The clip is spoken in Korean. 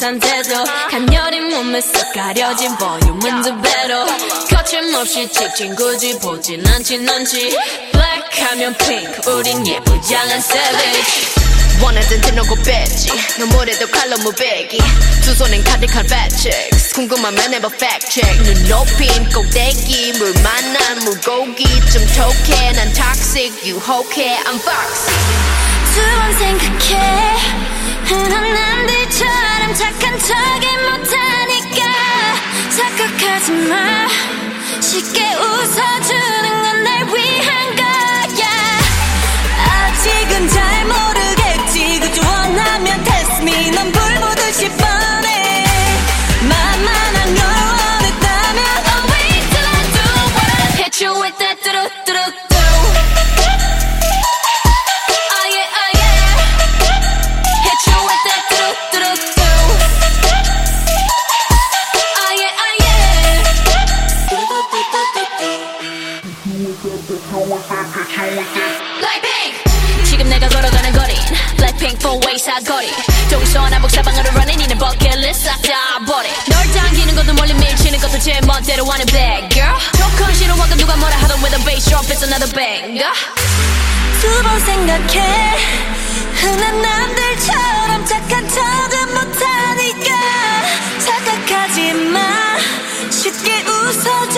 상태도 간녀린 몸에 쓱 가려진 볼륨은 두 배로 거침없이 찍힌 굳이 보진 않지 넌지 Black 하면 pink 우린 예쁘장한 savage 원하던 대놓고 뺐지 너무래도 칼로 무배기 두 손엔 가득한 fat chicks 궁금하면 해봐 fact check 눈 높인 꼭대기 물 만난 물고기 좀 톡해 난 toxic 유혹해 I'm fox 두 번 생각해 흔한 남들처럼 착한 척이 못하니까 착각하지 마 쉽게 웃어주는 건 날 위한 거야 아직은 잘 모르겠지 그저 원하면 test me 넌 불 보듯이 뻔해 만만한 걸 원했다면 Oh wait till I do what I hit you with that 뚜루뚜루뚜 지금 내가 걸어가는 거린 Blackpink four-way 사거리 동서 남북 사방으로 running 이는 버킷리스트 싹 다 버려 널 당기는 것도 멀리 밀치는 것도 제 멋대로 하는 bad girl 조금 싫어하고 누가 뭐라 하던 with a bass drop it's another banger 두 번 생각해 흔한 남들처럼 착한 척은 못하니까 착각하지 마 쉽게 웃어줘